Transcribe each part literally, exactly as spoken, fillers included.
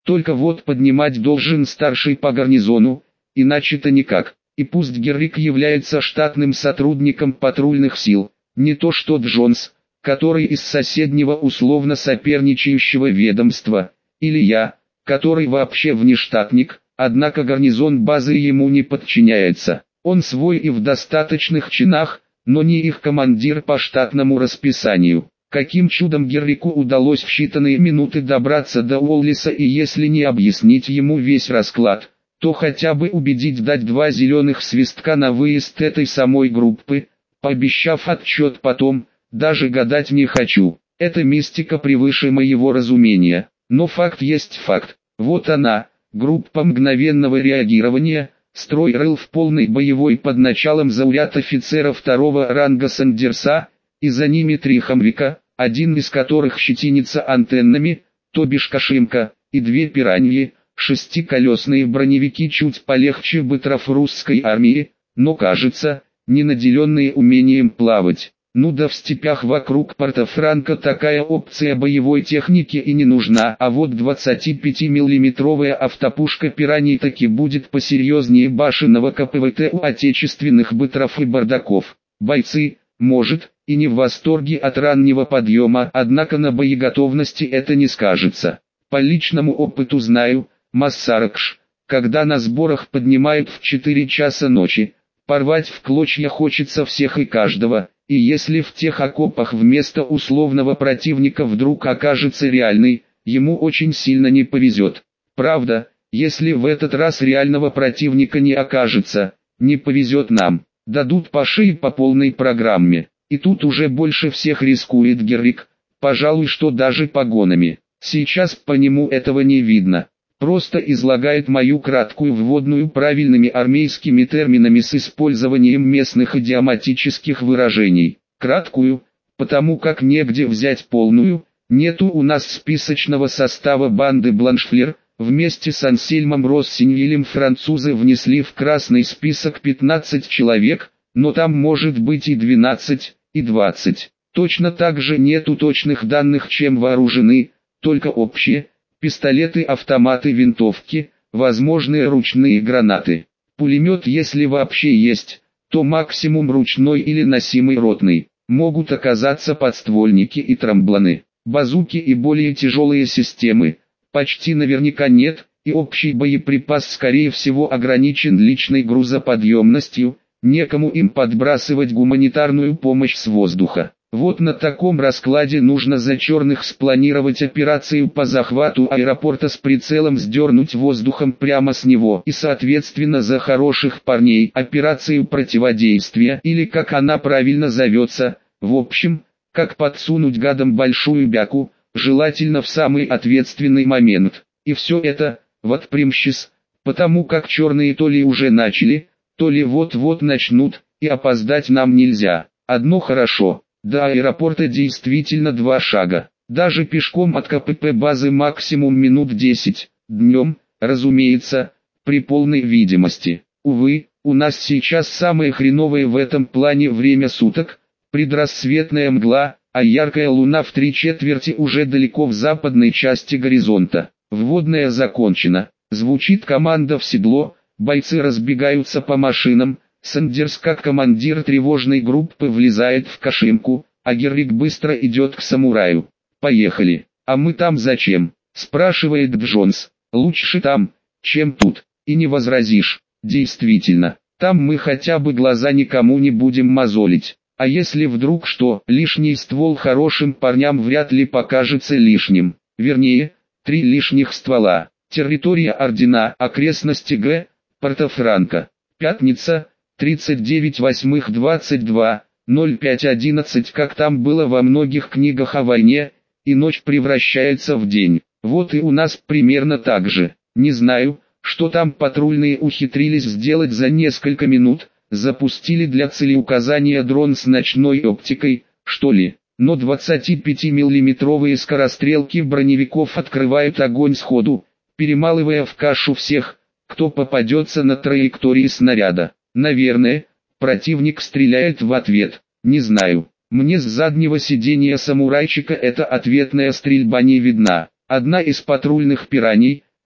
Только вот поднимать должен старший по гарнизону, иначе-то никак. И пусть Геррик является штатным сотрудником патрульных сил, не то что Джонс, который из соседнего условно соперничающего ведомства, или я, который вообще внештатник, однако гарнизон базы ему не подчиняется. Он свой и в достаточных чинах, но не их командир по штатному расписанию. Каким чудом Геррику удалось в считанные минуты добраться до Уоллиса, и если не объяснить ему весь расклад, то хотя бы убедить дать два зеленых свистка на выезд этой самой группы, пообещав отчет потом, даже гадать не хочу. Эта мистика превыше моего разумения, но факт есть факт. Вот она, группа мгновенного реагирования, строй рыл в полной боевой под началом зауряд-офицера второго ранга Сандерса, и за ними три хамвика, один из которых щетинится антеннами, то бишь кашимка, и две пираньи, шестиколесные броневики чуть полегче бытров русской армии, но кажется, не наделенные умением плавать. Ну да в степях вокруг Порто-Франко такая опция боевой техники и не нужна, а вот двадцатипятимиллиметровая автопушка пираний таки будет посерьезнее башенного ка пэ вэ тэ у отечественных бытров и бардаков. Бойцы, может, и не в восторге от раннего подъема, однако на боеготовности это не скажется. По личному опыту знаю, Массаракш, когда на сборах поднимают в четыре часа ночи, порвать в клочья хочется всех и каждого, и если в тех окопах вместо условного противника вдруг окажется реальный, ему очень сильно не повезет. Правда, если в этот раз реального противника не окажется, не повезет нам, дадут по шее по полной программе. И тут уже больше всех рискует Геррик, пожалуй, что даже погонами. Сейчас по нему этого не видно. Просто излагает мою краткую вводную правильными армейскими терминами с использованием местных идиоматических выражений. Краткую, потому как негде взять полную, нету у нас списочного состава банды Бланшфлер, вместе с Ансельмом Россиньелем французы внесли в красный список пятнадцать человек, но там может быть и двенадцать, и двадцать. Точно так же нету точных данных, чем вооружены, только общие. Пистолеты, автоматы, винтовки, возможные ручные гранаты. Пулемет, если вообще есть, то максимум ручной или носимый ротный. Могут оказаться подствольники и тромблоны. Базуки и более тяжелые системы почти наверняка нет, и общий боеприпас скорее всего ограничен личной грузоподъемностью, некому им подбрасывать гуманитарную помощь с воздуха. Вот на таком раскладе нужно за черных спланировать операцию по захвату аэропорта с прицелом сдернуть воздухом прямо с него, и соответственно за хороших парней операцию противодействия, или как она правильно зовется, в общем, как подсунуть гадам большую бяку, желательно в самый ответственный момент. И все это, вот примщис, потому как черные то ли уже начали, то ли вот-вот начнут, и опоздать нам нельзя. Одно хорошо. До аэропорта действительно два шага. Даже пешком от ка пэ пэ базы максимум минут десять. Днем, разумеется, при полной видимости. Увы, у нас сейчас самое хреновое в этом плане время суток. Предрассветная мгла, а яркая луна в три четверти уже далеко в западной части горизонта. Вводная закончена. Звучит команда в седло, бойцы разбегаются по машинам. Сандерс как командир тревожной группы влезает в кашимку, а Геррик быстро идет к самураю. «Поехали. А мы там зачем?» – спрашивает Джонс. «Лучше там, чем тут. И не возразишь. Действительно, там мы хотя бы глаза никому не будем мозолить. А если вдруг что, лишний ствол хорошим парням вряд ли покажется лишним. Вернее, три лишних ствола. Территория Ордена, окрестности Г. Порто-Франко. Пятница. тридцать девять восьмых двадцать два, ноль пять одиннадцать, как там было во многих книгах о войне, и ночь превращается в день. Вот и у нас примерно так же. Не знаю, что там патрульные ухитрились сделать за несколько минут, запустили для целеуказания дрон с ночной оптикой, что ли. Но двадцатипятимиллиметровые скорострелки броневиков открывают огонь сходу, перемалывая в кашу всех, кто попадется на траектории снаряда. Наверное, противник стреляет в ответ, не знаю. Мне с заднего сиденья самурайчика эта ответная стрельба не видна. Одна из патрульных пираний,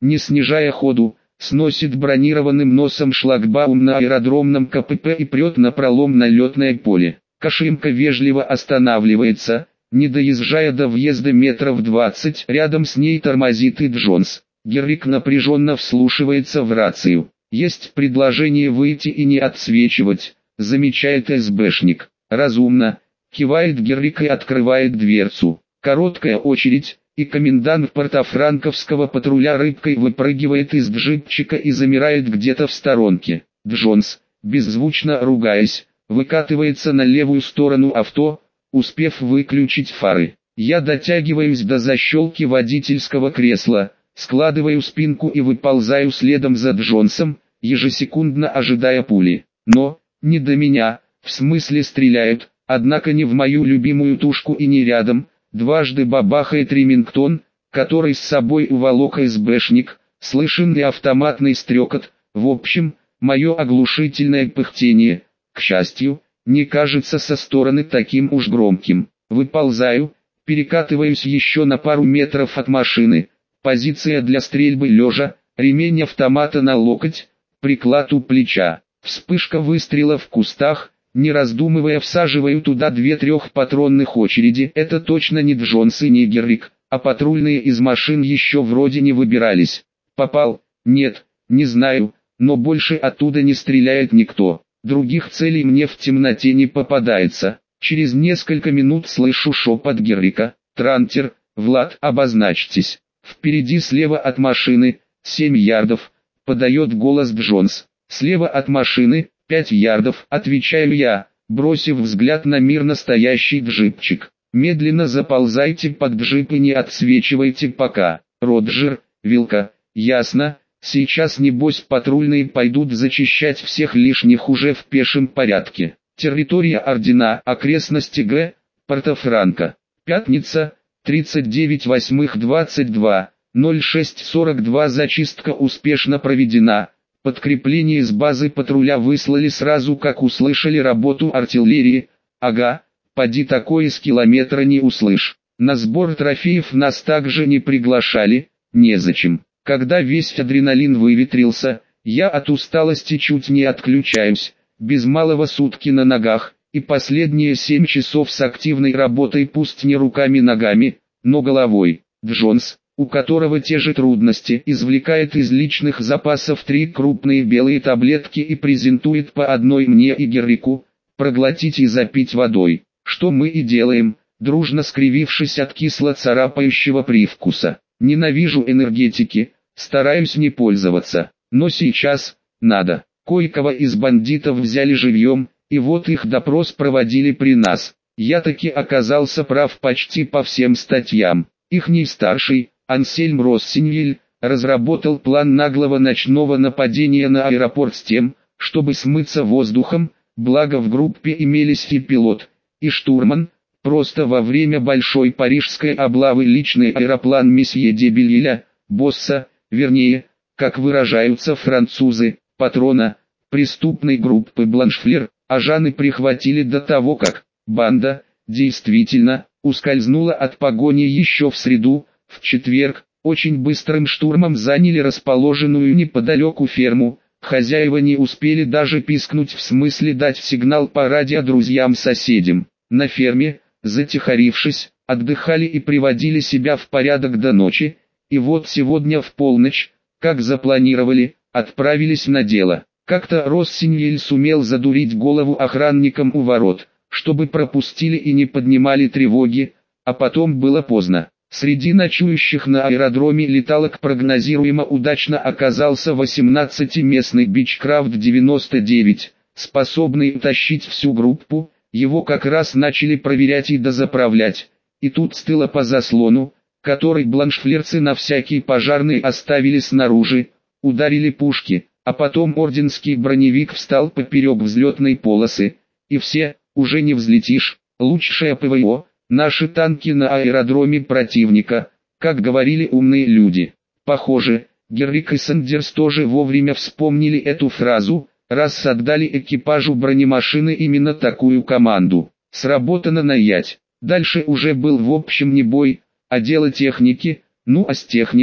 не снижая ходу, сносит бронированным носом шлагбаум на аэродромном КПП и прет напролом на летное поле. Кашимка вежливо останавливается, не доезжая до въезда метров двадцать, рядом с ней тормозит и Джонс. Геррик напряженно вслушивается в рацию. «Есть предложение выйти и не отсвечивать», замечает СБшник. «Разумно», кивает Геррик и открывает дверцу. Короткая очередь, и комендант портофранковского патруля рыбкой выпрыгивает из джипчика и замирает где-то в сторонке. Джонс, беззвучно ругаясь, выкатывается на левую сторону авто, успев выключить фары. Я дотягиваюсь до защелки водительского кресла, складываю спинку и выползаю следом за Джонсом, ежесекундно ожидая пули. Но, не до меня, в смысле стреляют, однако не в мою любимую тушку и не рядом. Дважды бабахает ремингтон, который с собой уволок СБшник, слышен и автоматный стрекот. В общем, мое оглушительное пыхтение, к счастью, не кажется со стороны таким уж громким. Выползаю, перекатываюсь еще на пару метров от машины. Позиция для стрельбы лежа, ремень автомата на локоть, приклад у плеча. Вспышка выстрела в кустах. Не раздумывая, всаживаю туда две трехпатронных очереди. Это точно не Джонс и не Геррик, а патрульные из машин еще вроде не выбирались. Попал? Нет, не знаю, но больше оттуда не стреляет никто. Других целей мне в темноте не попадается. Через несколько минут слышу шепот Геррика. «Трантер, Влад, обозначьтесь». Впереди слева от машины, семь ярдов, подает голос Джонс. Слева от машины, пять ярдов, отвечаю я, бросив взгляд на мирно стоящий джипчик. Медленно заползайте под джип и не отсвечивайте пока. Роджер, Вилка, ясно, сейчас небось патрульные пойдут зачищать всех лишних уже в пешем порядке. Территория Ордена, окрестности Г, Порто-Франко. Пятница, тридцать девять восьмых двадцать два, ноль шесть сорок два. Зачистка успешно проведена. Подкрепление с базы патруля выслали сразу, как услышали работу артиллерии. Ага, поди такое с километра не услышь. На сбор трофеев нас также не приглашали, незачем. Когда весь адреналин выветрился, я от усталости чуть не отключаюсь, без малого сутки на ногах, и последние семь часов с активной работой, пусть не руками-ногами, но головой. Джонс, у которого те же трудности, извлекает из личных запасов три крупные белые таблетки и презентует по одной мне и Геррику, проглотить и запить водой, что мы и делаем, дружно скривившись от кисло-царапающего привкуса. Ненавижу энергетики, стараюсь не пользоваться, но сейчас, надо. Кое-кого из бандитов взяли живьем, и вот их допрос проводили при нас. Я таки оказался прав почти по всем статьям. Ихний старший, Ансельм Россиньель, разработал план наглого ночного нападения на аэропорт с тем, чтобы смыться воздухом, благо в группе имелись и пилот, и штурман. Просто во время большой парижской облавы личный аэроплан месье де Бельеля, босса, вернее, как выражаются французы, патрона, преступной группы Бланшфлер, ажаны прихватили до того, как банда, действительно, ускользнула от погони еще в среду. В четверг, очень быстрым штурмом заняли расположенную неподалеку ферму. Хозяева не успели даже пискнуть, в смысле дать сигнал по радио друзьям-соседям. На ферме, затихарившись, отдыхали и приводили себя в порядок до ночи, и вот сегодня в полночь, как запланировали, отправились на дело. Как-то Россиньель сумел задурить голову охранникам у ворот, чтобы пропустили и не поднимали тревоги, а потом было поздно. Среди ночующих на аэродроме леталок прогнозируемо удачно оказался восемнадцатиместный Бичкрафт девяносто девять, способный утащить всю группу. Его как раз начали проверять и дозаправлять, и тут с тыла по заслону, который бланшфлерцы на всякий пожарный оставили снаружи, ударили пушки, а потом орденский броневик встал поперек взлетной полосы, и все, уже не взлетишь, лучшее ПВО, наши танки на аэродроме противника, как говорили умные люди. Похоже, Геррик и Сандерс тоже вовремя вспомнили эту фразу, раз отдали экипажу бронемашины именно такую команду. Сработано наять. Дальше уже был в общем не бой, а дело техники. Ну а с техникой,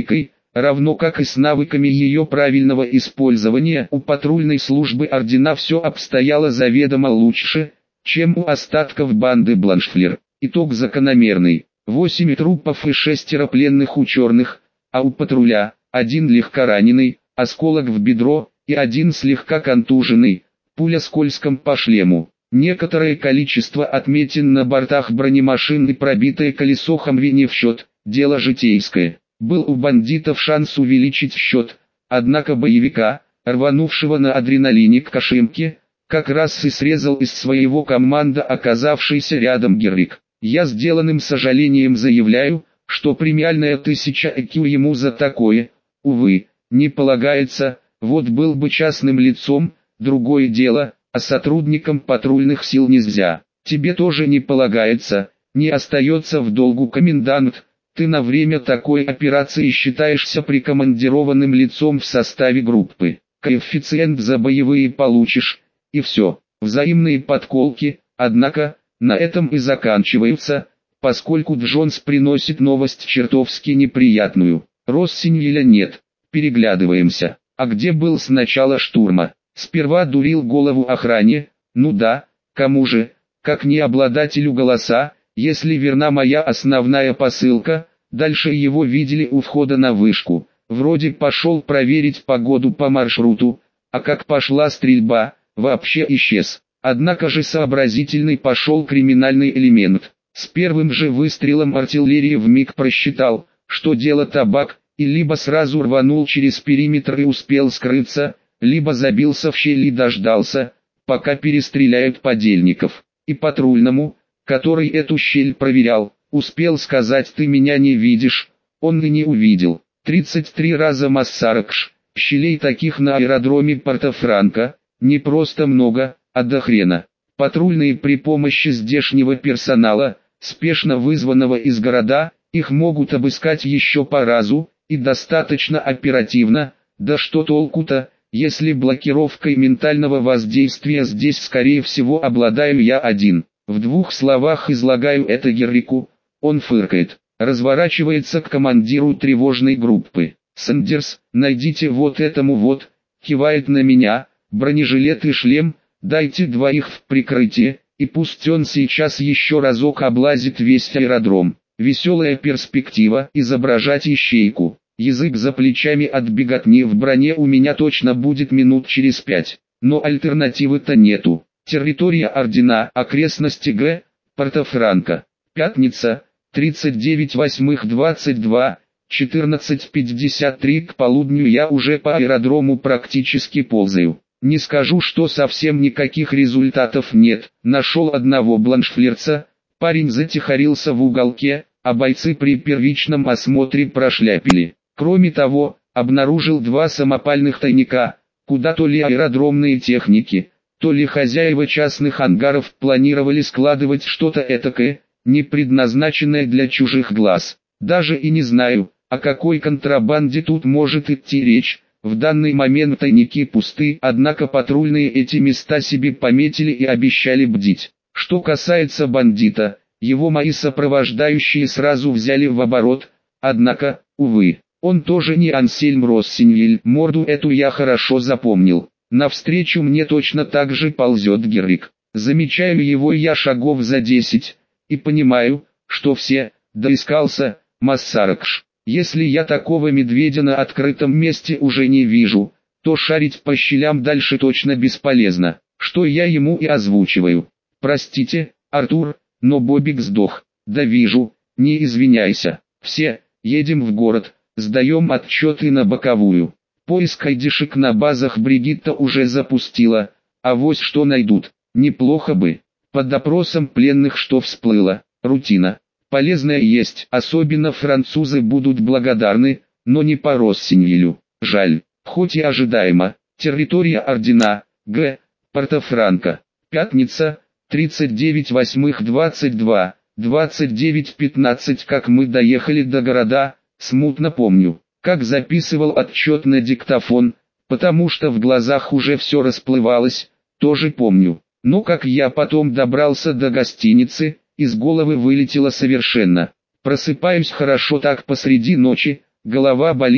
равно как и с навыками ее правильного использования. У патрульной службы ордена все обстояло заведомо лучше, чем у остатков банды Бланшфлер. Итог закономерный: восемь трупов и шестеро пленных у черных, а у патруля один легкораненый, осколок в бедро, и один слегка контуженный, пуля скользком по шлему. Некоторое количество отметин на бортах бронемашин и пробитое колесо Хамви не в счет, дело житейское. Был у бандитов шанс увеличить счет, однако боевика, рванувшего на адреналине к Кашимке, как раз и срезал из своего команда оказавшийся рядом Геррик. Я сделанным сожалением заявляю, что премиальная тысяча ай кью ему за такое, увы, не полагается. Вот был бы частным лицом, другое дело, а сотрудникам патрульных сил нельзя. Тебе тоже не полагается, не остается в долгу комендант. Ты на время такой операции считаешься прикомандированным лицом в составе группы. Коэффициент за боевые получишь, и все. Взаимные подколки, однако, на этом и заканчиваются, поскольку Джонс приносит новость чертовски неприятную. Россиньеля нет, переглядываемся. А где был с начала штурма? Сперва дурил голову охране, ну да, кому же, как не обладателю голоса, если верна моя основная посылка. Дальше его видели у входа на вышку, вроде пошел проверить погоду по маршруту, а как пошла стрельба, вообще исчез. Однако же сообразительный пошел криминальный элемент. С первым же выстрелом артиллерии вмиг просчитал, что дело табак, и либо сразу рванул через периметр и успел скрыться, либо забился в щель и дождался, пока перестреляют подельников. И патрульному, который эту щель проверял, успел сказать: «Ты меня не видишь». Он и не увидел. тридцать три раза Массаракш. Щелей таких на аэродроме Порто-Франко не просто много, а до хрена. Патрульные при помощи здешнего персонала, спешно вызванного из города, их могут обыскать еще по разу, и достаточно оперативно. Да что толку-то, если блокировкой ментального воздействия здесь скорее всего обладаю я один. В двух словах излагаю это Геррику. Он фыркает, разворачивается к командиру тревожной группы. «Сандерс, найдите вот этому вот», кивает на меня, бронежилет и шлем, дайте двоих в прикрытие, и пусть он сейчас еще разок облазит весь аэродром. Веселая перспектива изображать ищейку. Язык за плечами от беготни в броне у меня точно будет минут через пять, но альтернативы-то нету. Территория ордена, окрестности Г, Порто-Франко. Пятница, тридцать девять восьмых двадцать два, четырнадцать пятьдесят три. К полудню я уже по аэродрому практически ползаю. Не скажу, что совсем никаких результатов нет. Нашел одного бланшфлерца, парень затихарился в уголке, а бойцы при первичном осмотре прошляпили. Кроме того, обнаружил два самопальных тайника, куда то ли аэродромные техники, то ли хозяева частных ангаров планировали складывать что-то этакое, не предназначенное для чужих глаз. Даже и не знаю, о какой контрабанде тут может идти речь. В данный момент тайники пусты, однако патрульные эти места себе пометили и обещали бдить. Что касается бандита, его мои сопровождающие сразу взяли в оборот, однако, увы, он тоже не Ансельм Россиньель. Морду эту я хорошо запомнил. Навстречу мне точно так же ползет Геррик. Замечаю его я шагов за десять, и понимаю, что все, доискался, Массаракш. Если я такого медведя на открытом месте уже не вижу, то шарить по щелям дальше точно бесполезно, что я ему и озвучиваю. Простите, Артур, но Бобик сдох. Да вижу, не извиняйся. Все, едем в город, сдаем отчеты на боковую. Поиск айдишек на базах Бригитта уже запустила, авось что найдут. Неплохо бы. Под допросом пленных что всплыло? Рутина. Полезная есть, особенно французы будут благодарны, но не по Россиньелю. Жаль, хоть и ожидаемо. Территория ордена, Г, Порто-Франко. Пятница, тридцать девять восьмых двадцать два, двадцать девять пятнадцать. Как мы доехали до города, смутно помню, как записывал отчет на диктофон, потому что в глазах уже все расплывалось, тоже помню. Но как я потом добрался до гостиницы, из головы вылетело совершенно. Просыпаюсь хорошо так посреди ночи, голова болит,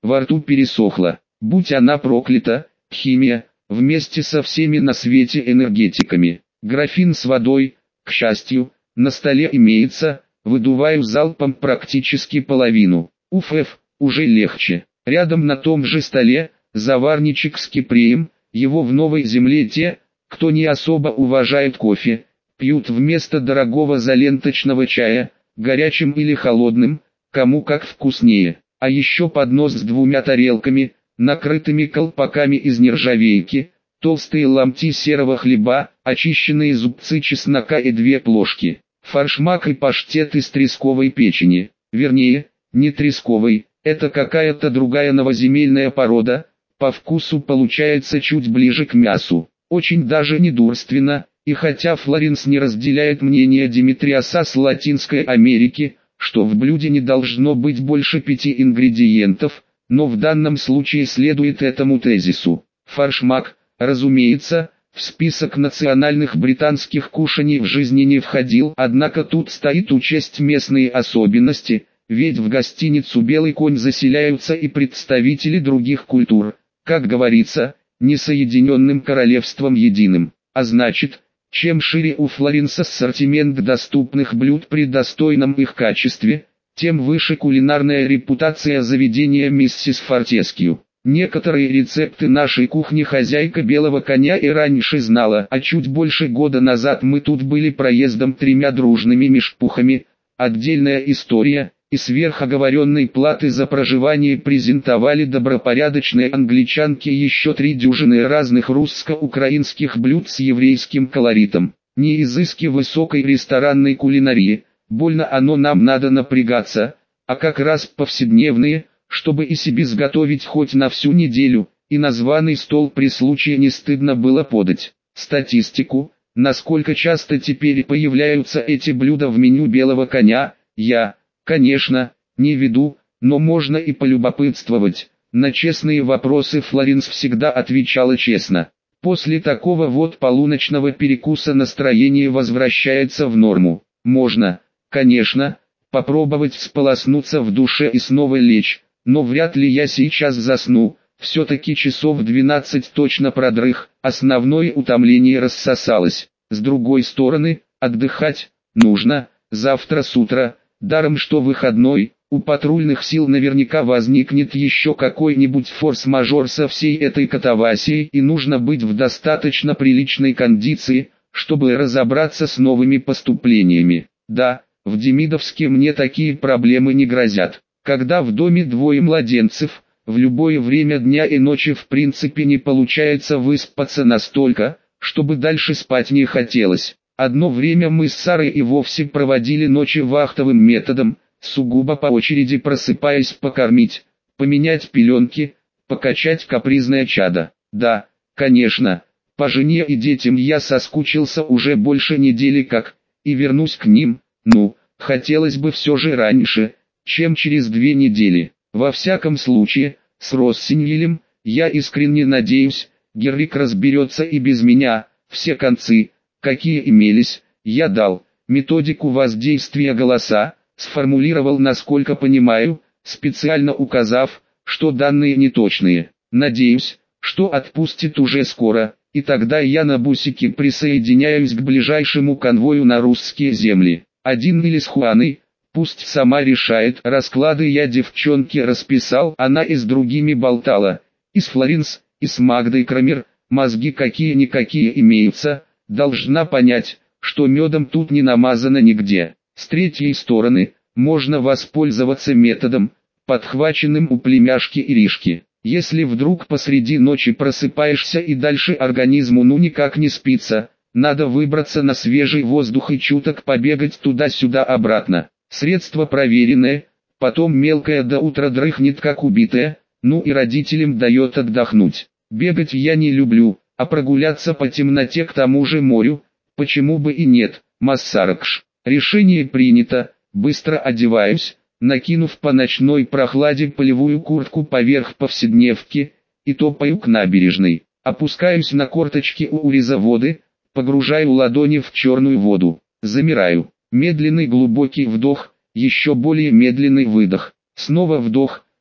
во рту пересохло. Будь она проклята, химия, вместе со всеми на свете энергетиками. Графин с водой, к счастью, на столе имеется, выдуваю залпом практически половину. Уф, уже легче. Рядом на том же столе, заварничек с киприем, его в Новой Земле те, кто не особо уважает кофе, пьют вместо дорогого заленточного чая, горячим или холодным, кому как вкуснее. А еще поднос с двумя тарелками, накрытыми колпаками из нержавейки, толстые ломти серого хлеба, очищенные зубцы чеснока и две плошки, форшмак и паштет из тресковой печени, вернее, не тресковой, это какая-то другая новоземельная порода, по вкусу получается чуть ближе к мясу, очень даже недурственно, и хотя Флоренс не разделяет мнение Димитриаса с Латинской Америки, что в блюде не должно быть больше пяти ингредиентов, но в данном случае следует этому тезису. Форшмак, разумеется, в список национальных британских кушаний в жизни не входил, однако тут стоит учесть местные особенности, ведь в гостиницу «Белый конь» заселяются и представители других культур, как говорится, не соединенным королевством единым, а значит, чем шире у Флоренс ассортимент доступных блюд при достойном их качестве, тем выше кулинарная репутация заведения миссис Фортескью. Некоторые рецепты нашей кухни хозяйка «Белого коня» и раньше знала, а чуть больше года назад мы тут были проездом тремя дружными мешпухами, отдельная история, и сверхоговоренной платы за проживание презентовали добропорядочные англичанки еще три дюжины разных русско-украинских блюд с еврейским колоритом. Не изыски высокой ресторанной кулинарии, больно оно нам надо напрягаться, а как раз повседневные, чтобы и себе сготовить хоть на всю неделю, и на званый стол при случае не стыдно было подать. Статистику, насколько часто теперь появляются эти блюда в меню «Белого коня», я, конечно, не веду, но можно и полюбопытствовать. На честные вопросы Флоренс всегда отвечала честно. После такого вот полуночного перекуса настроение возвращается в норму. Можно, конечно, попробовать всполоснуться в душе и снова лечь, но вряд ли я сейчас засну, все-таки часов двенадцать точно продрых, основное утомление рассосалось. С другой стороны, отдыхать нужно, завтра с утра, даром что выходной, у патрульных сил наверняка возникнет еще какой-нибудь форс-мажор со всей этой катавасией, и нужно быть в достаточно приличной кондиции, чтобы разобраться с новыми поступлениями. Да, в Демидовске мне такие проблемы не грозят. Когда в доме двое младенцев, в любое время дня и ночи в принципе не получается выспаться настолько, чтобы дальше спать не хотелось. Одно время мы с Сарой и вовсе проводили ночи вахтовым методом, сугубо по очереди просыпаясь покормить, поменять пеленки, покачать капризное чадо. Да, конечно, по жене и детям я соскучился уже больше недели как, и вернусь к ним, ну, хотелось бы все же раньше, чем через две недели. Во всяком случае, с Россиньелем, я искренне надеюсь, Геррик разберется и без меня, все концы, какие имелись, я дал, методику воздействия голоса, сформулировал насколько понимаю, специально указав, что данные неточные. Надеюсь, что отпустит уже скоро, и тогда я на бусике присоединяюсь к ближайшему конвою на русские земли. Один или с Хуаной, пусть сама решает. Расклады я девчонке расписал, она и с другими болтала, и с Флоренс, и с Магдой Крамер, мозги какие-никакие имеются, должна понять, что медом тут не намазано нигде. С третьей стороны, можно воспользоваться методом, подхваченным у племяшки Иришки. Если вдруг посреди ночи просыпаешься и дальше организму ну никак не спится, надо выбраться на свежий воздух и чуток побегать туда-сюда обратно. Средство проверенное, потом мелкая до утра дрыхнет как убитая, ну и родителям дает отдохнуть. Бегать я не люблю, а прогуляться по темноте к тому же морю, почему бы и нет, Массаракш. Решение принято, быстро одеваюсь, накинув по ночной прохладе полевую куртку поверх повседневки, и топаю к набережной. Опускаюсь на корточки у уреза воды, погружаю ладони в черную воду, замираю. Медленный глубокий вдох, еще более медленный выдох, снова вдох,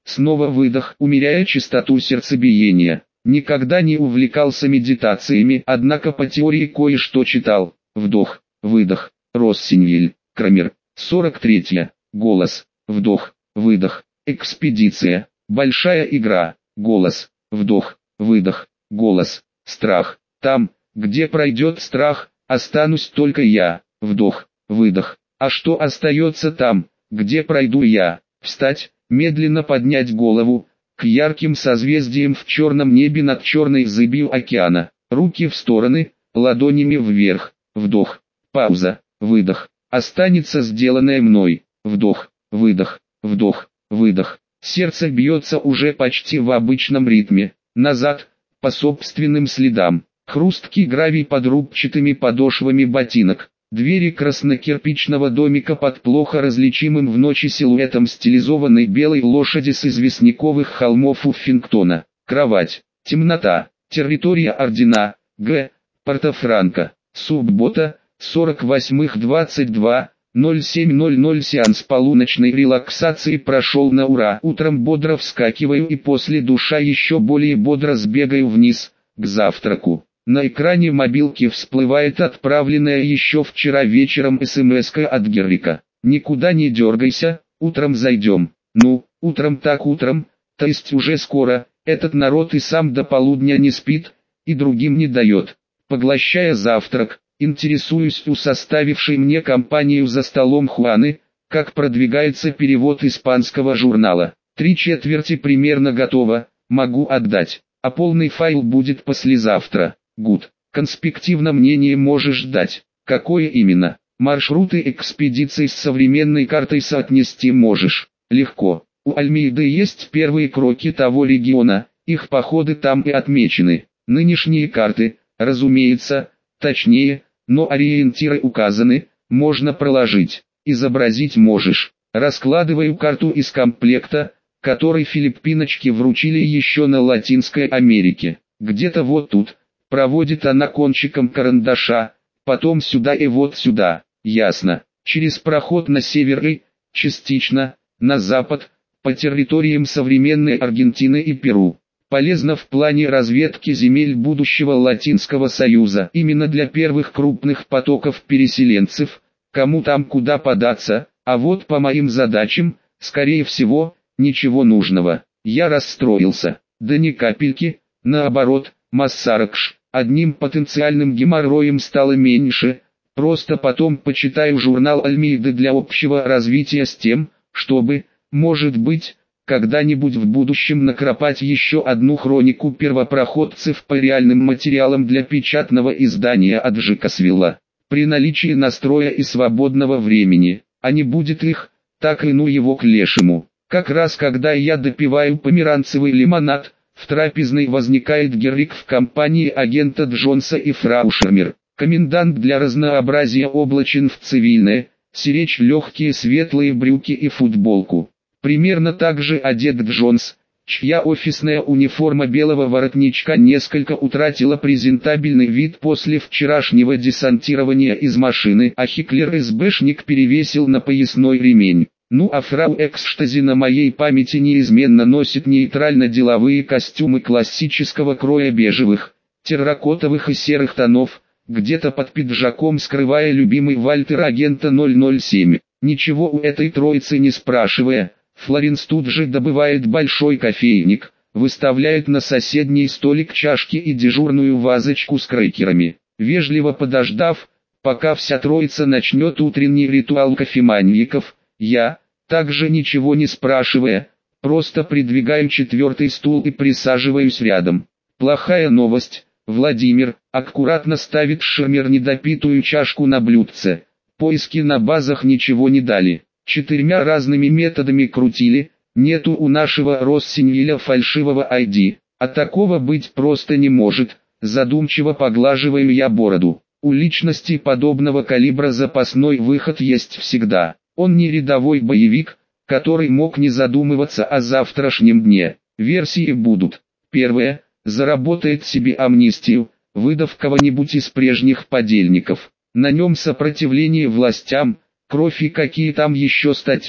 снова выдох, умеряя частоту сердцебиения. Никогда не увлекался медитациями, однако по теории кое-что читал. Вдох, выдох, Россиньель, Крамер, сорок третья, голос, вдох, выдох, экспедиция, большая игра, голос, вдох, выдох, голос, страх, там, где пройдет страх, останусь только я, вдох, выдох, а что остается там, где пройду я, встать, медленно поднять голову, к ярким созвездиям в черном небе над черной зыбью океана, руки в стороны, ладонями вверх, вдох, пауза, выдох, останется сделанное мной, вдох, выдох, вдох, выдох, сердце бьется уже почти в обычном ритме, назад, по собственным следам, хрусткий гравий под рубчатыми подошвами ботинок, двери краснокирпичного домика под плохо различимым в ночи силуэтом стилизованной белой лошади с известняковых холмов Уффингтона, кровать, темнота, территория ордена, Г. Порто-Франко, суббота, сорок восьмых двадцать два, ноль семь ноль ноль сеанс полуночной релаксации прошел на ура. Утром бодро вскакиваю и после душа еще более бодро сбегаю вниз, к завтраку. На экране мобилки всплывает отправленная еще вчера вечером смс-ка от Геррика. «Никуда не дергайся, утром зайдем». Ну, утром так утром, то есть уже скоро, этот народ и сам до полудня не спит, и другим не дает. Поглощая завтрак, интересуюсь у составившей мне компанию за столом Хуаны, как продвигается перевод испанского журнала. Три четверти примерно готово, могу отдать, а полный файл будет послезавтра. Гуд. Конспективно мнение можешь дать. Какое именно? Маршруты экспедиций с современной картой соотнести можешь. Легко. У Альмейды есть первые кроки того региона, их походы там и отмечены. Нынешние карты, разумеется, точнее, но ориентиры указаны, можно проложить. Изобразить можешь. Раскладываю карту из комплекта, который филиппиночки вручили еще на Латинской Америке. Где-то вот тут. Проводит она кончиком карандаша, потом сюда и вот сюда, ясно, через проход на север и, частично, на запад, по территориям современной Аргентины и Перу. Полезно в плане разведки земель будущего Латинского Союза. Именно для первых крупных потоков переселенцев, кому там куда податься, а вот по моим задачам, скорее всего, ничего нужного. Я расстроился, да ни капельки, наоборот, Массаракш. Одним потенциальным геморроем стало меньше, просто потом почитаю журнал Альмейды для общего развития с тем, чтобы, может быть, когда-нибудь в будущем накропать еще одну хронику первопроходцев по реальным материалам для печатного издания от Джекасвилла. При наличии настроя и свободного времени, а не будет их, так и ну его к лешему. Как раз когда я допиваю померанцевый лимонад, в трапезной возникает Геррик в компании агента Джонса и фрау Шермер. Комендант для разнообразия облачен в цивильное, сиречь легкие светлые брюки и футболку. Примерно так же одет Джонс, чья офисная униформа белого воротничка несколько утратила презентабельный вид после вчерашнего десантирования из машины, а Хиклер-СБшник перевесил на поясной ремень. Ну а фрау Эксштази на моей памяти неизменно носит нейтрально-деловые костюмы классического кроя бежевых, терракотовых и серых тонов, где-то под пиджаком скрывая любимый Вальтер агента ноль ноль семь. Ничего у этой троицы не спрашивая, Флоренс тут же добывает большой кофейник, выставляет на соседний столик чашки и дежурную вазочку с крекерами. Вежливо подождав, пока вся троица начнет утренний ритуал кофеманьяков, я, также ничего не спрашивая, просто придвигаю четвертый стул и присаживаюсь рядом. Плохая новость, Владимир аккуратно ставит Шермер недопитую чашку на блюдце. Поиски на базах ничего не дали. Четырьмя разными методами крутили, нету у нашего Россиньеля фальшивого ай ди, а такого быть просто не может. Задумчиво поглаживаю я бороду. У личности подобного калибра запасной выход есть всегда. Он не рядовой боевик, который мог не задумываться о завтрашнем дне. Версии будут. Первая – заработает себе амнистию, выдав кого-нибудь из прежних подельников. На нем сопротивление властям, кровь и какие там еще статьи,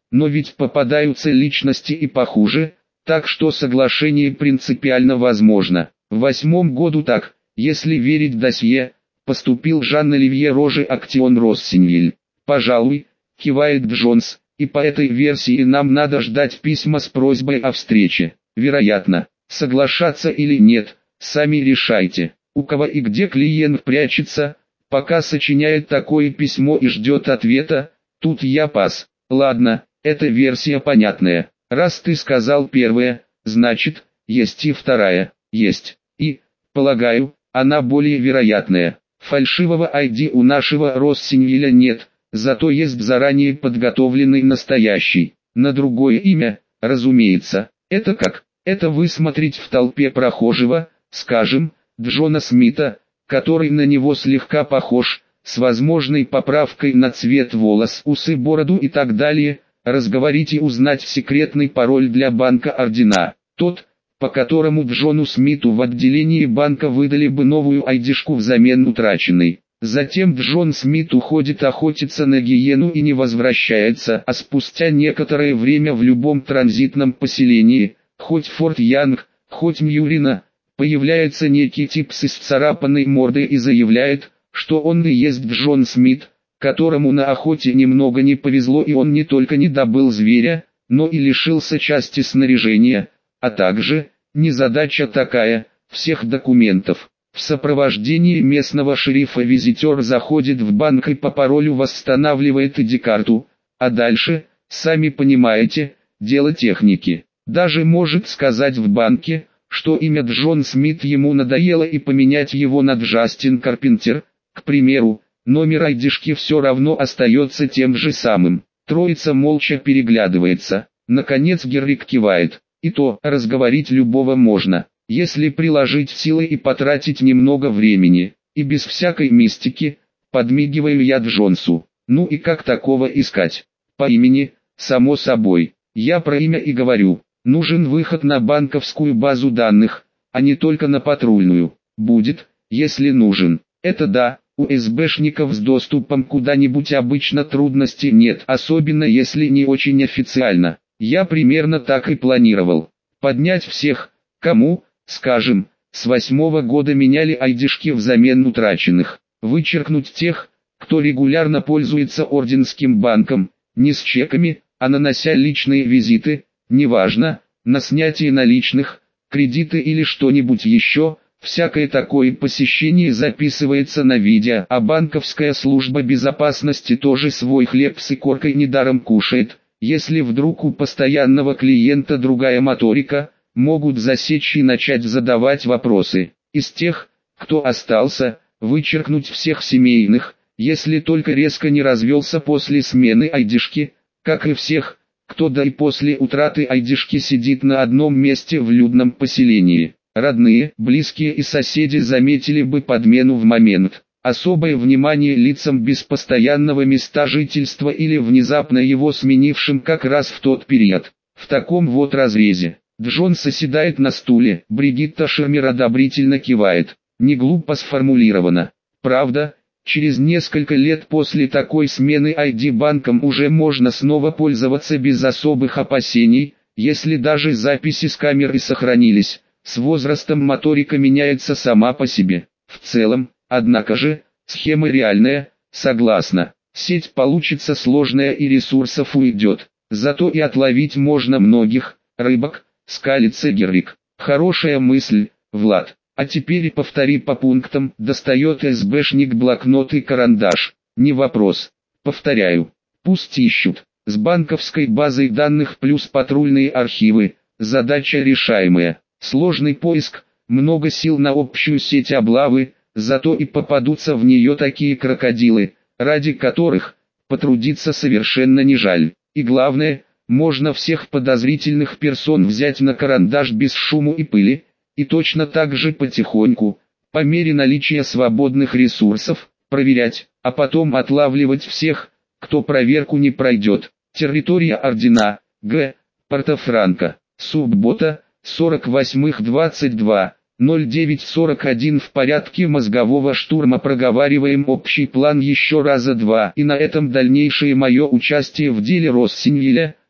но ведь попадаются личности и похуже, так что соглашение принципиально возможно. В восьмом году так, если верить досье, поступил Жан-Оливье Роже Актион Россинвиль. Пожалуй, кивает Джонс, и по этой версии нам надо ждать письма с просьбой о встрече. Вероятно, соглашаться или нет, сами решайте. У кого и где клиент прячется, пока сочиняет такое письмо и ждет ответа, тут я пас. Ладно, эта версия понятная. Раз ты сказал первая, значит, есть и вторая. Есть. И, полагаю, она более вероятная. Фальшивого ай ди у нашего Россинвиля нет, зато есть заранее подготовленный настоящий. На другое имя, разумеется. Это как? Это высмотреть в толпе прохожего, скажем, Джона Смита, который на него слегка похож, с возможной поправкой на цвет волос, усы, бороду и так далее, разговорить и узнать секретный пароль для банка Ордена. Тот, по которому Джону Смиту в отделении банка выдали бы новую айдишку взамен утраченной. Затем Джон Смит уходит охотиться на гиену и не возвращается, а спустя некоторое время в любом транзитном поселении, хоть Форт Янг, хоть Мьюрина, появляется некий тип с исцарапанной мордой и заявляет, что он и есть Джон Смит, которому на охоте немного не повезло, и он не только не добыл зверя, но и лишился части снаряжения, а также, незадача такая, всех документов. В сопровождении местного шерифа визитер заходит в банк и по паролю восстанавливает ай ди-карту, а дальше, сами понимаете, дело техники. Даже может сказать в банке, что имя Джон Смит ему надоело и поменять его на Джастин Карпентер, к примеру, номер айдишки все равно остается тем же самым. Троица молча переглядывается, наконец Геррик кивает, и то, разговорить любого можно, если приложить силы и потратить немного времени, и без всякой мистики, подмигиваю я Джонсу. Ну и как такого искать? По имени, само собой, я про имя и говорю. Нужен выход на банковскую базу данных, а не только на патрульную. Будет, если нужен. Это да, у эс бэшников с доступом куда-нибудь обычно трудностей нет, особенно если не очень официально. Я примерно так и планировал. Поднять всех, кому, скажем, с восьмого года меняли айдишки взамен утраченных. Вычеркнуть тех, кто регулярно пользуется Орденским банком, не с чеками, а нанося личные визиты. Неважно, на снятие наличных, кредиты или что-нибудь еще, всякое такое посещение записывается на видео, а банковская служба безопасности тоже свой хлеб с икоркой недаром кушает. Если вдруг у постоянного клиента другая моторика, могут засечь и начать задавать вопросы. Из тех, кто остался, вычеркнуть всех семейных, если только резко не развелся после смены айдишки, как и всех, кто да и после утраты айдишки сидит на одном месте в людном поселении. Родные, близкие и соседи заметили бы подмену в момент. Особое внимание лицам без постоянного места жительства или внезапно его сменившим как раз в тот период. В таком вот разрезе. Джон соседает на стуле, Бригитта Шермер одобрительно кивает. Не глупо сформулировано. Правда, через несколько лет после такой смены ай ди банком уже можно снова пользоваться без особых опасений, если даже записи с камеры сохранились. С возрастом моторика меняется сама по себе. В целом, однако же, схема реальная, согласна. Сеть получится сложная и ресурсов уйдет. Зато и отловить можно многих, рыбок, скалится Геррик. Хорошая мысль, Влад. А теперь повтори по пунктам. Достает эс бэшник блокнот и карандаш. Не вопрос. Повторяю. Пусть ищут. С банковской базой данных плюс патрульные архивы. Задача решаемая. Сложный поиск. Много сил на общую сеть облавы. Зато и попадутся в нее такие крокодилы, ради которых потрудиться совершенно не жаль. И главное, можно всех подозрительных персон взять на карандаш без шуму и пыли. И точно так же потихоньку, по мере наличия свободных ресурсов, проверять, а потом отлавливать всех, кто проверку не пройдет. Территория Ордена, Г. Порто-Франко. Суббота, сорок восьмых двадцать два, ноль девять сорок один. В порядке мозгового штурма проговариваем общий план еще раза два. И на этом дальнейшее мое участие в деле Россинвиля,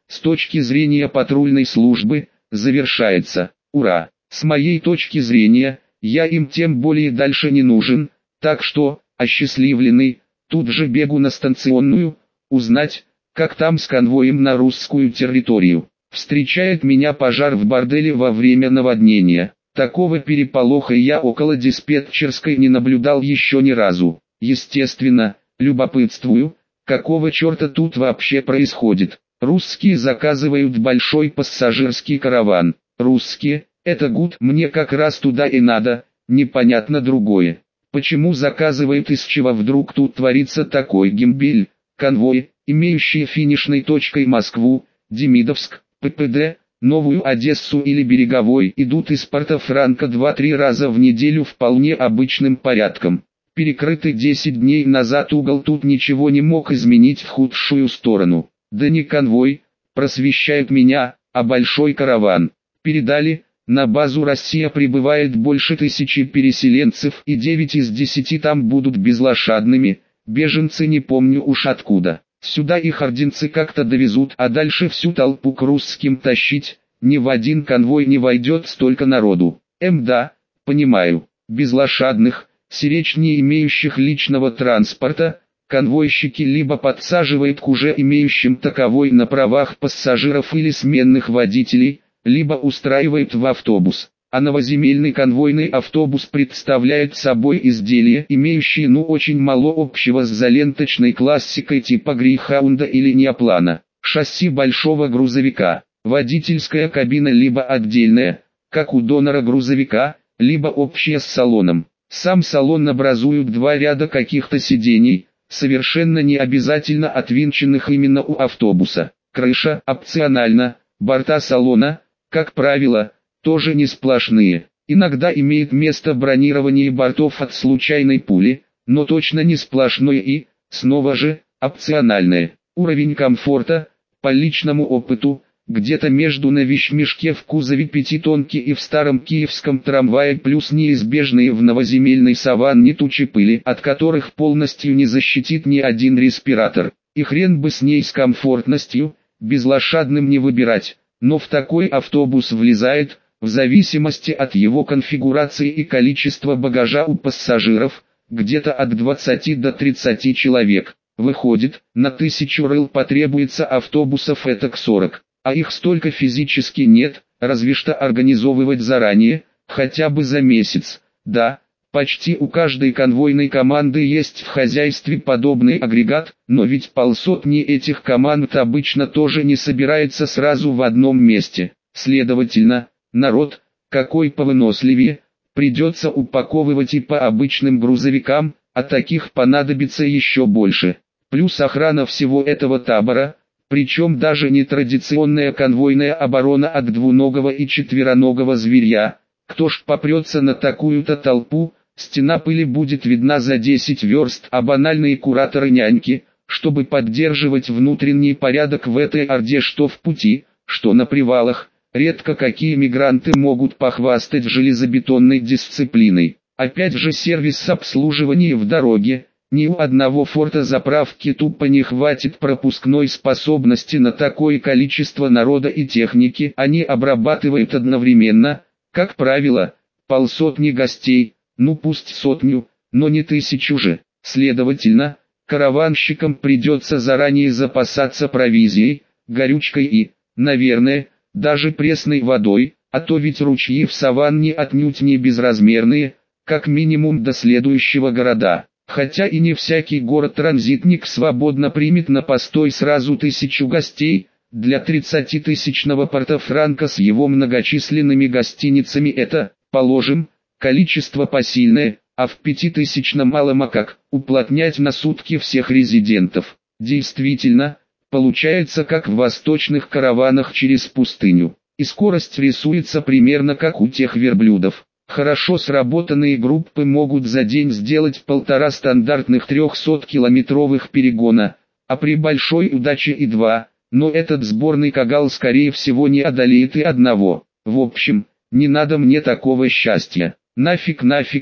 с точки зрения патрульной службы, завершается. Ура! С моей точки зрения, я им тем более дальше не нужен, так что, осчастливленный, тут же бегу на станционную, узнать, как там с конвоем на русскую территорию. Встречает меня пожар в борделе во время наводнения. Такого переполоха я около диспетчерской не наблюдал еще ни разу. Естественно, любопытствую, какого черта тут вообще происходит. Русские заказывают большой пассажирский караван. Русские, это гуд, мне как раз туда и надо, непонятно другое. Почему заказывают, из чего вдруг тут творится такой гембель? Конвой, имеющий финишной точкой Москву, Демидовск, ППД, Новую Одессу или Береговой, идут из Порто-Франко два-три раза в неделю вполне обычным порядком. Перекрытый десять дней назад угол тут ничего не мог изменить в худшую сторону. Да не конвой, просвещает меня, а большой караван. Передали, на базу «Россия» прибывает больше тысячи переселенцев, и девять из десяти там будут безлошадными, беженцы не помню уж откуда. Сюда их орденцы как-то довезут, а дальше всю толпу к русским тащить, ни в один конвой не войдет столько народу. Эм да, понимаю, безлошадных, сиречь не имеющих личного транспорта, конвойщики либо подсаживают к уже имеющим таковой на правах пассажиров или сменных водителей, либо устраивают в автобус. А новоземельный конвойный автобус представляет собой изделие, имеющее ну очень мало общего с заленточной классикой типа Грейхаунда или Неоплана. Шасси большого грузовика, водительская кабина либо отдельная, как у донора грузовика, либо общая с салоном. Сам салон образуют два ряда каких-то сидений, совершенно не обязательно отвинченных именно у автобуса. Крыша опциональна, борта салона, как правило, тоже не сплошные. Иногда имеет место бронирование бортов от случайной пули, но точно не сплошное и, снова же, опциональное. Уровень комфорта, по личному опыту, где-то между на вещмешке в кузове пятитонки и в старом киевском трамвае, плюс неизбежные в новоземельной саванне тучи пыли, от которых полностью не защитит ни один респиратор. И хрен бы с ней с комфортностью, безлошадным не выбирать, но в такой автобус влезает, в зависимости от его конфигурации и количества багажа у пассажиров, где-то от двадцати до тридцати человек. Выходит, на тысячу рыл потребуется автобусов этак сорок, а их столько физически нет, разве что организовывать заранее, хотя бы за месяц. Да, почти у каждой конвойной команды есть в хозяйстве подобный агрегат, но ведь полсотни этих команд обычно тоже не собирается сразу в одном месте. Следовательно, народ, какой повыносливее, придется упаковывать и по обычным грузовикам, а таких понадобится еще больше. Плюс охрана всего этого табора, причем даже не традиционная конвойная оборона от двуногого и четвероногого зверя. Кто ж попрется на такую-то толпу, стена пыли будет видна за десять верст, а банальные кураторы-няньки, чтобы поддерживать внутренний порядок в этой орде что в пути, что на привалах, редко какие мигранты могут похвастать железобетонной дисциплиной. Опять же сервис обслуживания в дороге. Ни у одного форта заправки тупо не хватит пропускной способности на такое количество народа и техники. Они обрабатывают одновременно, как правило, полсотни гостей, ну пусть сотню, но не тысячу же. Следовательно, караванщикам придется заранее запасаться провизией, горючкой и, наверное, даже пресной водой, а то ведь ручьи в саванне отнюдь не безразмерные, как минимум до следующего города. Хотя и не всякий город-транзитник свободно примет на постой сразу тысячу гостей, для тридцатитысячного Порто-Франко с его многочисленными гостиницами это, положим, количество посильное, а в пятитысячном малом а как уплотнять на сутки всех резидентов. Действительно, получается как в восточных караванах через пустыню, и скорость рисуется примерно как у тех верблюдов. Хорошо сработанные группы могут за день сделать полтора стандартных трехсоткилометровых перегона, а при большой удаче и два, но этот сборный кагал скорее всего не одолеет и одного. В общем, не надо мне такого счастья. Нафиг нафиг,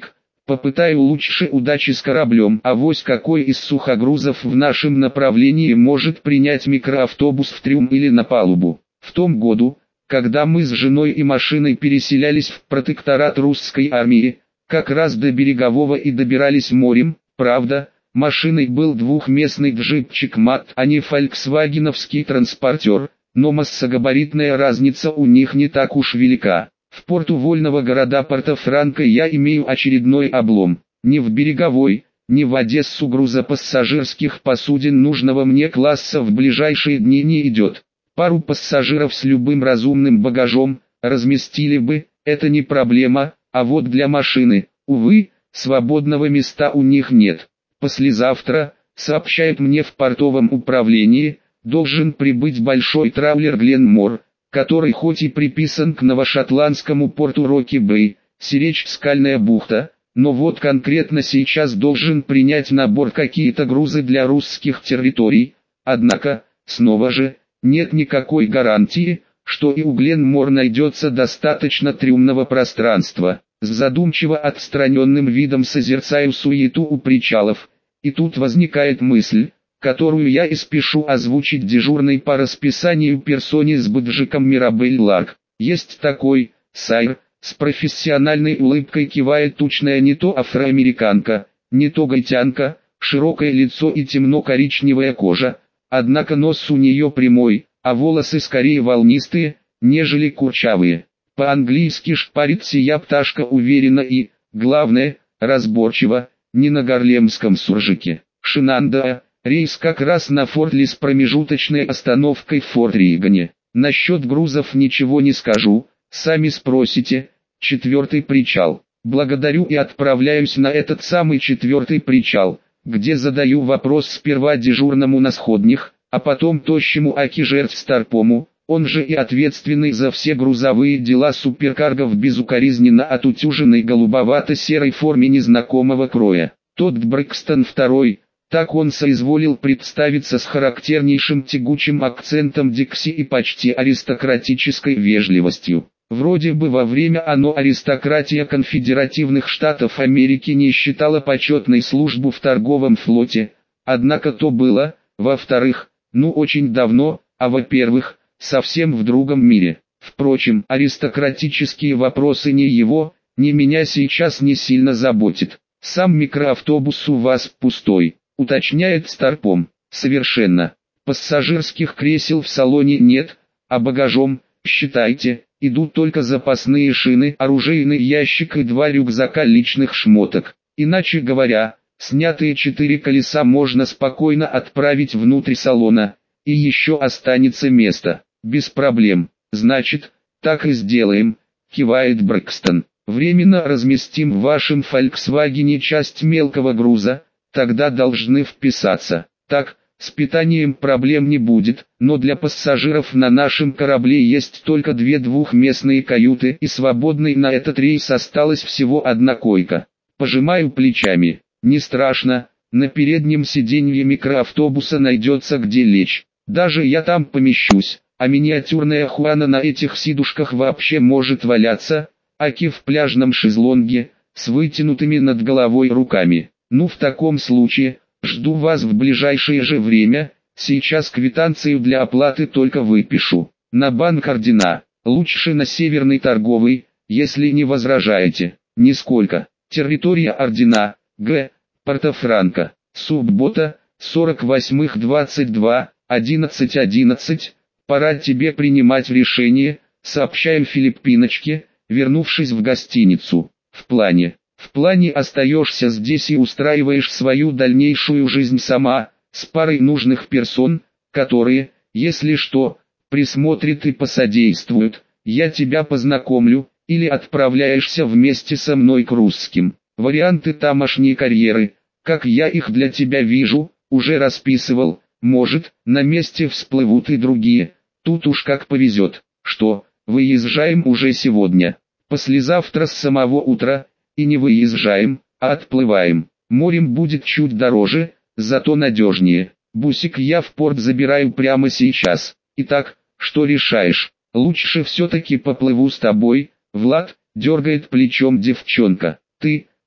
Попытаю лучше удачи с кораблем. Авось какой из сухогрузов в нашем направлении может принять микроавтобус в трюм или на палубу. В том году, когда мы с женой и машиной переселялись в протекторат русской армии, как раз до Берегового и добирались морем, правда, машиной был двухместный джипчик МАТ, а не фольксвагеновский транспортер, но массогабаритная разница у них не так уж велика. В порту вольного города Порто-Франко я имею очередной облом. Ни в Береговой, ни в Одессу грузопассажирских посудин нужного мне класса в ближайшие дни не идет. Пару пассажиров с любым разумным багажом разместили бы, это не проблема, а вот для машины, увы, свободного места у них нет. Послезавтра, сообщают мне в портовом управлении, должен прибыть большой траулер Гленмор, который хоть и приписан к новошотландскому порту Рокки-Бэй, Сиречь Скальная бухта, но вот конкретно сейчас должен принять на борт какие-то грузы для русских территорий, однако, снова же, нет никакой гарантии, что и у Гленмор найдется достаточно трюмного пространства. С задумчиво отстраненным видом созерцаю суету у причалов, и тут возникает мысль, которую я и спешу озвучить дежурной по расписанию персоне с баджиком Мирабель Ларк. Есть такой, сайр, с профессиональной улыбкой кивает тучная не то афроамериканка, не то гайтянка, широкое лицо и темно-коричневая кожа, однако нос у нее прямой, а волосы скорее волнистые, нежели курчавые. По-английски шпарит сия пташка уверенно и, главное, разборчиво, не на гарлемском суржике. Шинанда, рейс как раз на Форт-Ли с промежуточной остановкой в Форт-Ригане. Насчет грузов ничего не скажу, сами спросите. Четвертый причал. Благодарю и отправляюсь на этот самый четвертый причал, где задаю вопрос сперва дежурному на сходнях, а потом тощему Акижерт Старпому, он же и ответственный за все грузовые дела суперкарго в безукоризненно отутюженной голубовато-серой форме незнакомого кроя. Тот Брэкстон второй, так он соизволил представиться с характернейшим тягучим акцентом Дикси и почти аристократической вежливостью. Вроде бы во время оно аристократия конфедеративных штатов Америки не считала почетной службу в торговом флоте, однако то было, во-вторых, ну очень давно, а во-первых, совсем в другом мире. Впрочем, аристократические вопросы ни его, ни меня сейчас не сильно заботят. Сам микроавтобус у вас пустой, уточняет Старпом. Совершенно. Пассажирских кресел в салоне нет, а багажом, считайте, идут только запасные шины, оружейный ящик и два рюкзака личных шмоток. Иначе говоря, снятые четыре колеса можно спокойно отправить внутрь салона, и еще останется место. Без проблем. Значит, так и сделаем, кивает Брэкстон. Временно разместим в вашем Фольксвагене часть мелкого груза, тогда должны вписаться. Так, с питанием проблем не будет, но для пассажиров на нашем корабле есть только две двухместные каюты и свободной на этот рейс осталась всего одна койка. Пожимаю плечами. Не страшно, на переднем сиденье микроавтобуса найдется где лечь. Даже я там помещусь, а миниатюрная Хуана на этих сидушках вообще может валяться, аки в пляжном шезлонге, с вытянутыми над головой руками. Ну в таком случае, жду вас в ближайшее же время, сейчас квитанцию для оплаты только выпишу. На банк Ордена, лучше на Северный торговый, если не возражаете. Нисколько. Территория Ордена, Г. Порто-Франко. Суббота, сорок восьмых двадцать два, одиннадцать одиннадцать. Пора тебе принимать решение, сообщаю Филиппиночке, вернувшись в гостиницу. В плане. В плане остаешься здесь и устраиваешь свою дальнейшую жизнь сама, с парой нужных персон, которые, если что, присмотрят и посодействуют. Я тебя познакомлю, или отправляешься вместе со мной к русским. Варианты тамошней карьеры, как я их для тебя вижу, уже расписывал. Может, на месте всплывут и другие. Тут уж как повезет. Что, выезжаем уже сегодня? Послезавтра с самого утра, и не выезжаем, а отплываем. Морем будет чуть дороже, зато надежнее. Бусик я в порт забираю прямо сейчас. Итак, что решаешь? Лучше все-таки поплыву с тобой, Влад, дергает плечом девчонка. Ты,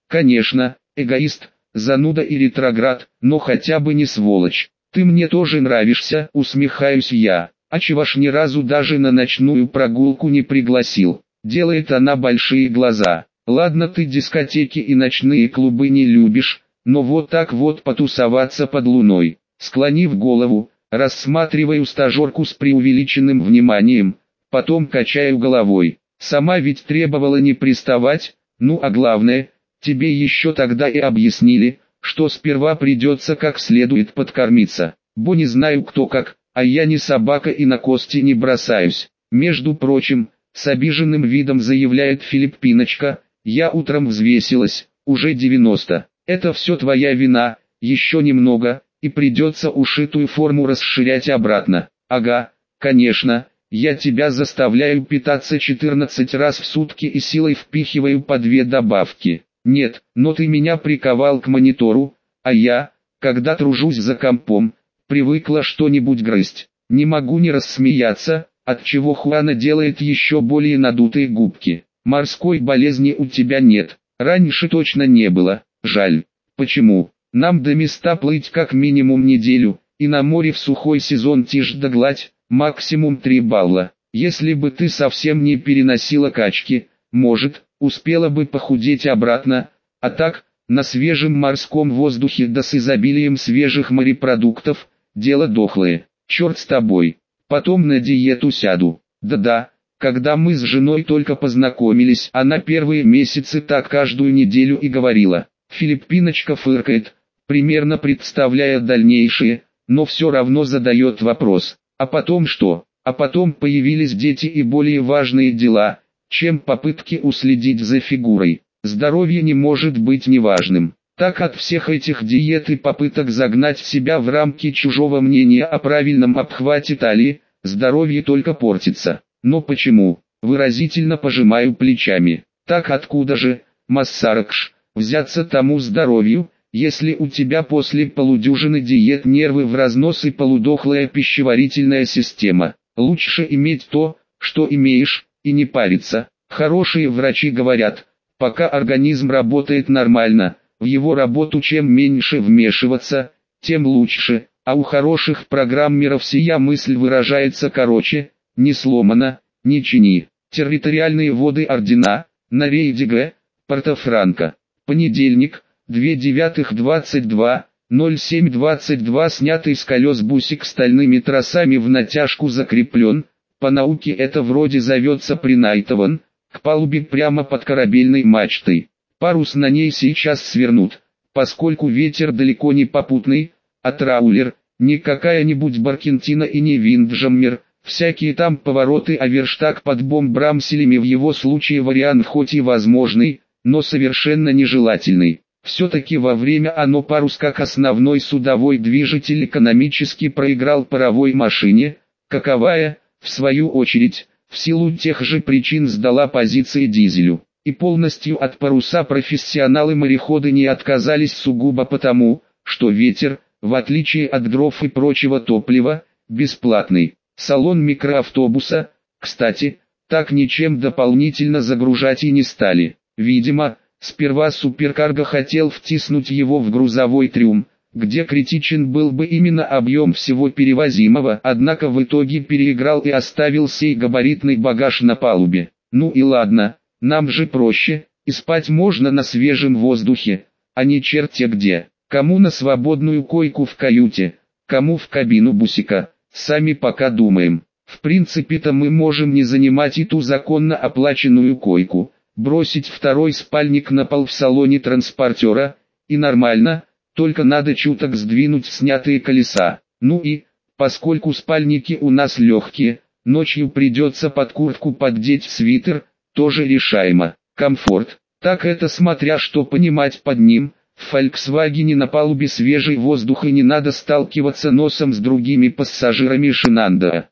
Конечно, эгоист, зануда и ретроград, но хотя бы не сволочь. Ты мне тоже нравишься, усмехаюсь я. А чего ж ни разу даже на ночную прогулку не пригласил? Делает она большие глаза. Ладно, ты дискотеки и ночные клубы не любишь, но вот так вот потусоваться под луной. Склонив голову, рассматриваю стажерку с преувеличенным вниманием, потом качаю головой. Сама ведь требовала не приставать, ну а главное, тебе еще тогда и объяснили, что сперва придется как следует подкормиться. Бо не знаю кто как, а я не собака и на кости не бросаюсь. Между прочим, с обиженным видом заявляет Филиппиночка, я утром взвесилась, уже девяносто. Это все твоя вина, еще немного, и придется ушитую форму расширять обратно. Ага, конечно, я тебя заставляю питаться четырнадцать раз в сутки и силой впихиваю по две добавки. Нет, но ты меня приковал к монитору, а я, когда тружусь за компом, привыкла что-нибудь грызть. Не могу не рассмеяться, отчего Хуана делает еще более надутые губки. Морской болезни у тебя нет, раньше точно не было, жаль. Почему? Нам до места плыть как минимум неделю, и на море в сухой сезон тишь да гладь, максимум три балла. Если бы ты совсем не переносила качки, может, успела бы похудеть обратно, а так, на свежем морском воздухе да с изобилием свежих морепродуктов, дело дохлое. Черт с тобой, потом на диету сяду. Да-да, когда мы с женой только познакомились, она первые месяцы так каждую неделю и говорила. Филиппиночка фыркает, примерно представляя дальнейшее, но все равно задает вопрос. А потом что? А потом появились дети и более важные дела, чем попытки уследить за фигурой. Здоровье не может быть неважным. Так от всех этих диет и попыток загнать себя в рамки чужого мнения о правильном обхвате талии, здоровье только портится. Но почему? Выразительно пожимаю плечами. Так откуда же, Массаракш, взяться тому здоровью, если у тебя после полудюжины диет нервы в разнос и полудохлая пищеварительная система? Лучше иметь то, что имеешь, и не париться. Хорошие врачи говорят, пока организм работает нормально, в его работу чем меньше вмешиваться, тем лучше, а у хороших программеров сия мысль выражается короче: не сломано, не чини. Территориальные воды Ордена, на рейде Г, Порто-Франко. Понедельник, две девятых двадцать два, ноль семь двадцать два. Снятый с колес бусик стальными тросами в натяжку закреплен, по науке это вроде зовется принайтован, к палубе прямо под корабельной мачтой. Парус на ней сейчас свернут, поскольку ветер далеко не попутный, а траулер, не какая-нибудь Баркентина и не Виндджаммер, всякие там повороты, а верштаг под бомбрамселями в его случае вариант хоть и возможный, но совершенно нежелательный. Все-таки во время оно парус как основной судовой движитель экономически проиграл паровой машине, каковая, в свою очередь, в силу тех же причин сдала позиции дизелю. И полностью от паруса профессионалы-мореходы не отказались сугубо потому, что ветер, в отличие от дров и прочего топлива, бесплатный. Салон микроавтобуса, кстати, так ничем дополнительно загружать и не стали. Видимо, сперва суперкарго хотел втиснуть его в грузовой трюм, где критичен был бы именно объем всего перевозимого, однако в итоге переиграл и оставил сей габаритный багаж на палубе. Ну и ладно. Нам же проще, и спать можно на свежем воздухе, а не черте где. Кому на свободную койку в каюте, кому в кабину бусика, сами пока думаем. В принципе-то мы можем не занимать и ту законно оплаченную койку, бросить второй спальник на пол в салоне транспортера, и нормально, только надо чуток сдвинуть снятые колеса. Ну и, поскольку спальники у нас легкие, ночью придется под куртку поддеть свитер, тоже решаемо. Комфорт, так это смотря что понимать под ним. В Фольксвагене на палубе свежий воздух и не надо сталкиваться носом с другими пассажирами Шинанда.